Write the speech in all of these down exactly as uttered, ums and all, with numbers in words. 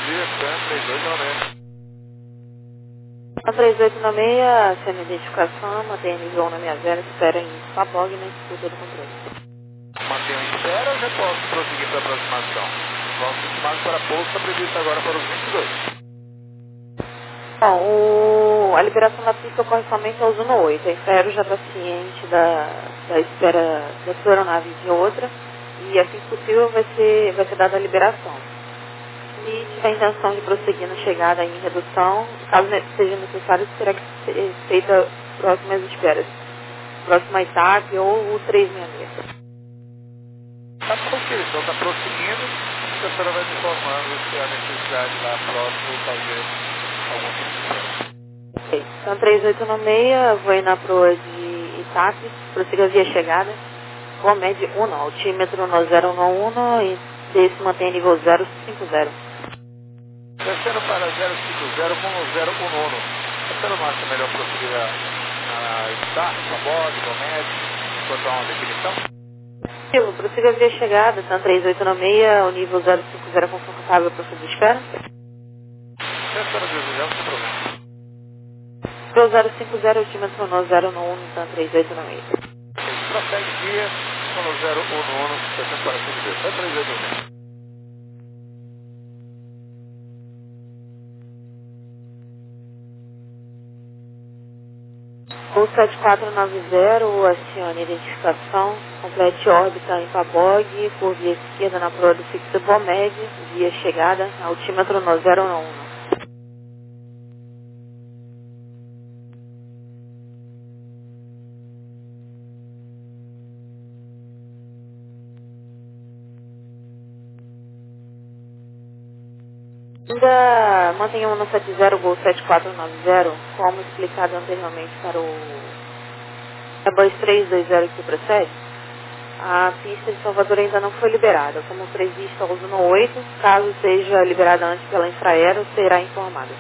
dia, Sam três oito nove seis. A três oito nove seis, sem identificação, mantém nível um na minha zero, espera em Pabog, na disputa do controle. Mantenho em espera ou já posso prosseguir para a aproximação? Nosso estimado para pouso está previsto agora para os vinte e dois. Bom, o, a liberação da pista ocorre somente ao Zuno oito. A Infraero já está ciente da, da espera da sua aeronave de outra e assim que possível vai ser, vai ser dada a liberação. Se tiver intenção de prosseguir na chegada em redução, caso seja necessário, terá que ser feita próximas esperas. Próxima etapa ou o trezentos e sessenta e seis. Tá ok, então está prosseguindo. A senhora vai me informando se há necessidade lá próximo fazer algum tipo de espera. Ok. Então três oito nove seis, vou ir na proa de Itapes, prossiga via chegada. Comed um, altímetro no zero um um e desse mantém nível zero cinco zero. Descendo para zero cinco zero com zero um um. A senhora não acha melhor prosseguir a, a estar, a bordo, no médio, enquanto há uma definição? Eu prossiga via chegada, então três oito nove seis, o nível zero cinco zero é confortável para fazer espera. Se a senhora desejar, não tem problema. Pro zero cinco zero, altímetro no zero um um, então três oito nove seis. Prossegue via no zero um um, descendo para cinco zero. É três oito nove seis. O sete quatro nove zero, acione identificação, complete órbita em Pabog, por via esquerda na proa do fixo Bomed, via chegada, altímetro no zero um um. Ainda mantenham no sete zero, Gol sete quatro nove zero, como explicado anteriormente para o Airbus três dois zero que procede. A pista de Salvador ainda não foi liberada, como previsto ao Zuno oito, caso seja liberada antes pela Infraero, será informada.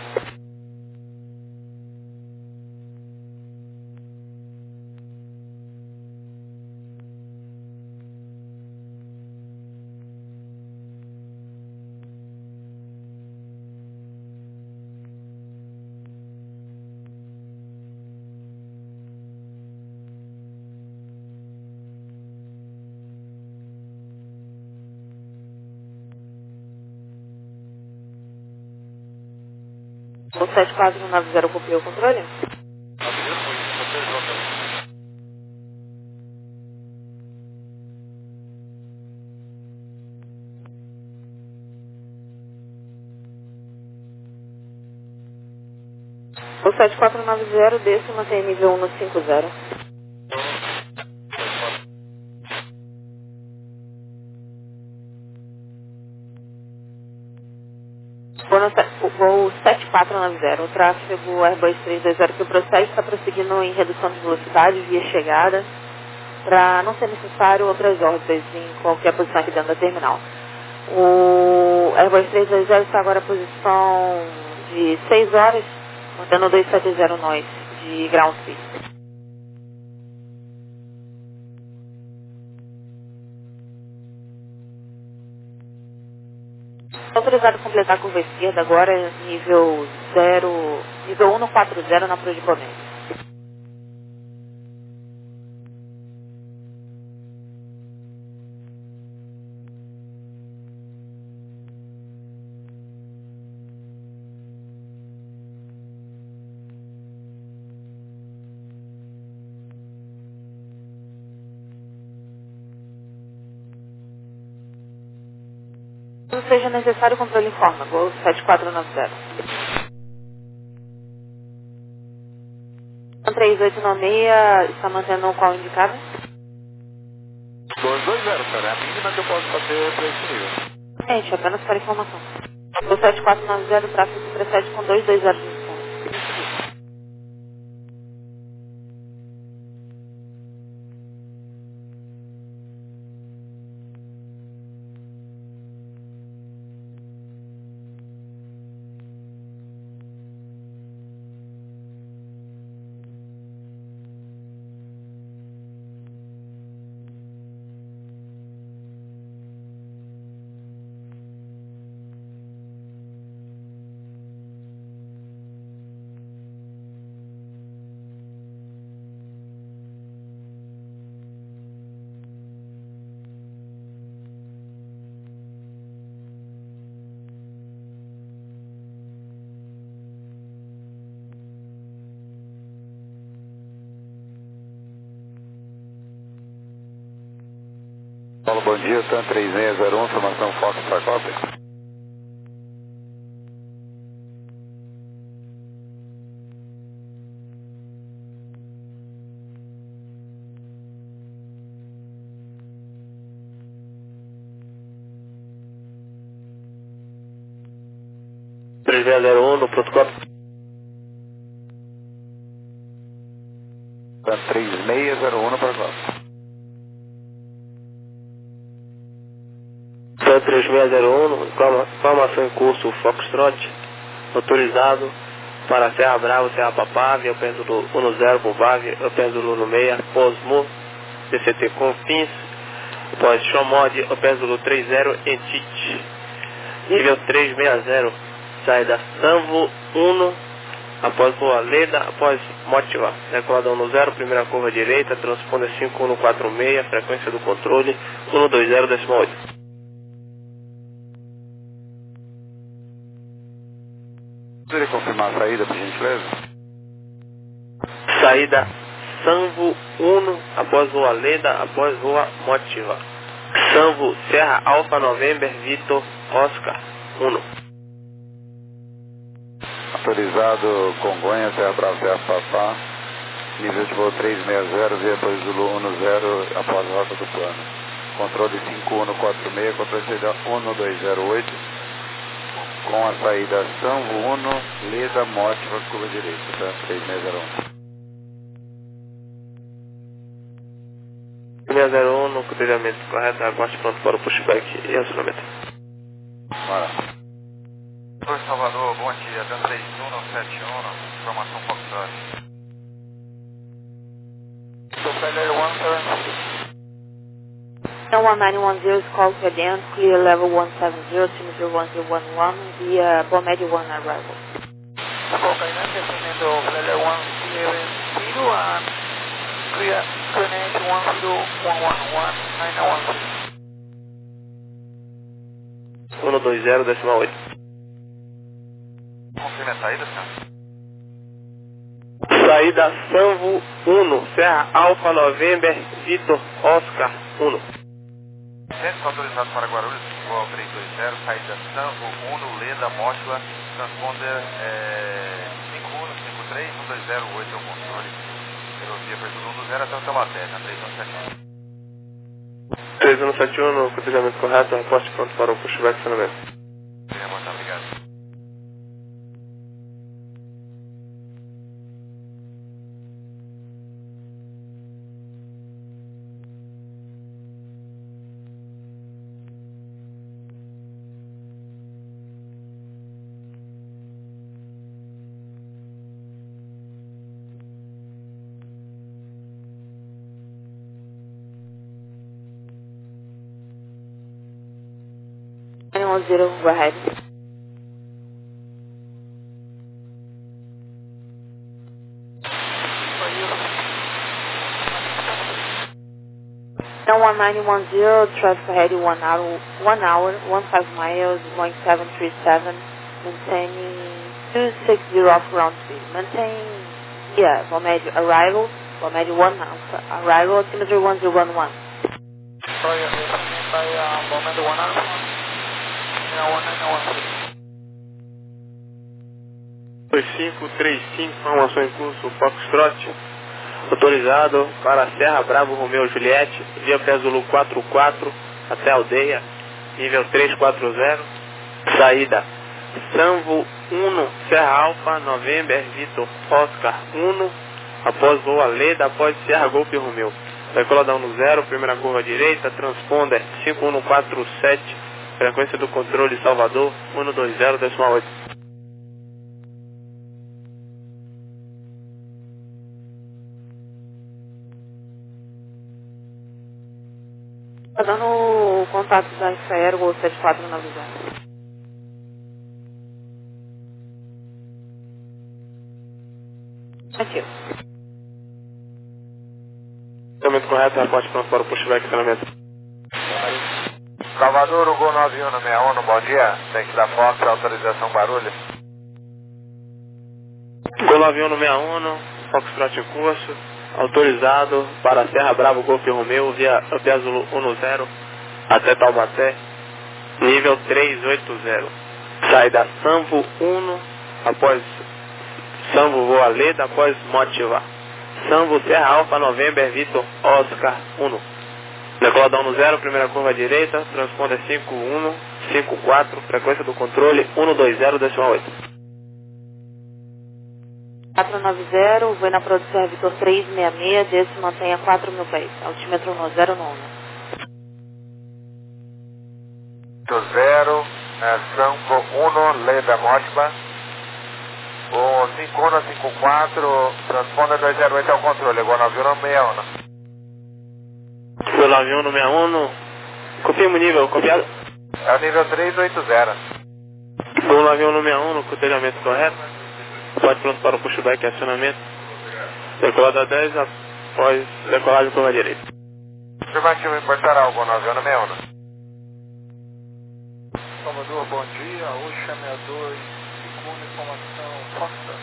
O sete quatro nove zero copiou o controle? O sete quatro nove zero, desse mantém nível um no cinco zero. O voo sete quatro nove zero, o tráfego Airbus três dois zero que procede está prosseguindo em redução de velocidade via chegada, para não ser necessário outras órbitas em qualquer posição aqui dentro da terminal. O Airbus três dois zero está agora em posição de seis horas, mantendo dois sete zero nós de ground speed. Autorizado a completar a curva esquerda agora, nível zero, nível um no quatro zero na proa de Bomed. Não seja necessário, o controle informa. Gol sete quatro nove zero. três oito nove seis está mantendo o qual indicado? dois dois zero, cara. É a mínima que eu posso fazer para esse nível. Gente, apenas para informação. Gol sete quatro nove zero, tráfego precede com dois dois zero de distância. bom dia, TAM três seis zero um, formação Fox Farcópia. três seis zero um no protocolo. TAM três seis zero um no protocolo. TAM três seis zero um, informação em curso Foxtrot, autorizado para Serra Bravo, Serra Papave, eu pêndulo um zero por Vave, eu pêndulo no seis, Osmo, D C T Confins, após Showmod, eu pêndulo três zero, Entity, nível três seis zero, saída Sanvo um, após Boa Leda, após Motiva, decoladão no zero, primeira curva direita, transponder cinco um quatro seis, frequência do controle um dois zero decimal oito. Poderia confirmar a saída, por gentileza? Saída Sanvo um, após Boa Leda, após Boa Motiva. Sanvo Serra Alfa November Vitor Oscar um. Autorizado Congonha, Serra Bravo, Serra Papá, nível de voo três seis zero, via dois Zulu um zero, após a rota do plano. Controle cinco um quatro seis, controle saída um dois zero oito, com a saída Sanvo um, Leda, Motiva, curva direita, tá? três seis zero um. três seis zero um no cotejamento correto, aguarde pronto para o pushback e acionamento. Bora. Oi, Salvador, bom dia, TAM três um sete um, informação Foxtrot. Propeller one seven zero. one nine one zero is called for dance, clear level one seven zero, altimeter one zero one one, via Bomed one arrival. Propeller descendendo Propeller one seven zero and clear Greenwich one zero one one one nine one zero. um dois zero decimal oito. Confirme a saída, senhor. Saída Sanvo um, Serra Alfa November Vitor Oscar um. Centro autorizado para Guarulhos, voo três dois zero, saída Sanvo um, Leda, Mochila, transponder é, cinco um cinco três um dois zero oito é o controle. Ferrovia Perdido um zero até o Taubaté, na três um sete um. três um sete um no cotejamento correto, reporte pronto para o pushback e acionamento. Obrigado. nine one zero, go ahead. Now one nine one zero, traffic ahead one hour, one hour, one five miles, going seven three seven, maintaining two six zero off ground speed. Maintain, yeah, Bomed arrival, Bomed one arrival, altimeter one zero one one. Sorry, by uh, Bomed one Alpha, one nine one three. dois cinco três cinco, informação em curso Foxtrot, autorizado para Serra Bravo Romeu Juliette, via Pé Zulu quatro quatro até Aldeia, nível três quatro zero, saída Sanvo um, Serra Alfa November Vitor Oscar um, após Boa Leda, após Serra Golf Romeu. Decoladão no zero, primeira curva direita, transponder cinco um quatro sete, frequência do controle Salvador um dois zero decimal oito. Tá dando o contato da Infraero sete quatro nove zero. Aqui. Momento correto, reporte pronto para o pushback e acionamento. Salvador, o Gol nove um no sessenta e um, bom dia. Tem que dar foto, autorização Guarulhos. Gol nove um no sessenta e um, Foxtrot em curso, autorizado para Serra Bravo Golf Romeu via Pé Zulu um zero, até Taubaté, nível trezentos e oitenta. Saída Samvo um, após Samvo Voa Leda, após Motiva. Samvo Serra Alfa November Vitor Oscar um. Decola da um zero, primeira curva direita, transponder cinco um, cinco quatro, frequência do controle um dois zero, decimal oito. quatro nove zero, vou na produção Vitor três seis seis, desse mantenha quatro mil pés, altímetro no zero nove. zero, Samvo um, Leda Motiva. O cinco um cinco quatro, transponder dois zero oito ao controle, igual nove um seis um. Seu nove um no sessenta e um, confirma o nível, copiado? É o nível trezentos e oitenta. Seu nove um no sessenta e um, no cotelhamento correto. Pode pronto para o pushback e acionamento. Decolada dez, após decolagem curva direita. Afirmativo, importar algo, nove um seis um. Salvador, bom dia. Oxa sessenta e dois, segunda informação, Foxa.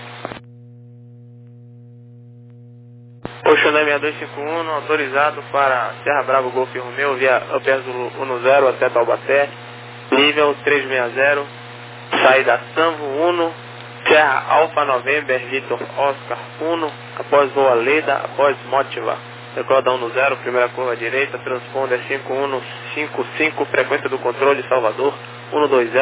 Oxa sessenta e dois cinquenta e um, autorizado para Serra Bravo Golf Romeo via Upézulo um zero até Taubaté, nível trezentos e sessenta, saída Samvo um, Serra Alfa November Vitor Oscar um, após Voa Leda, após Motiva. Decola da um zero, primeira curva direita, transponder cinco um cinco cinco, frequência do controle Salvador um dois zero.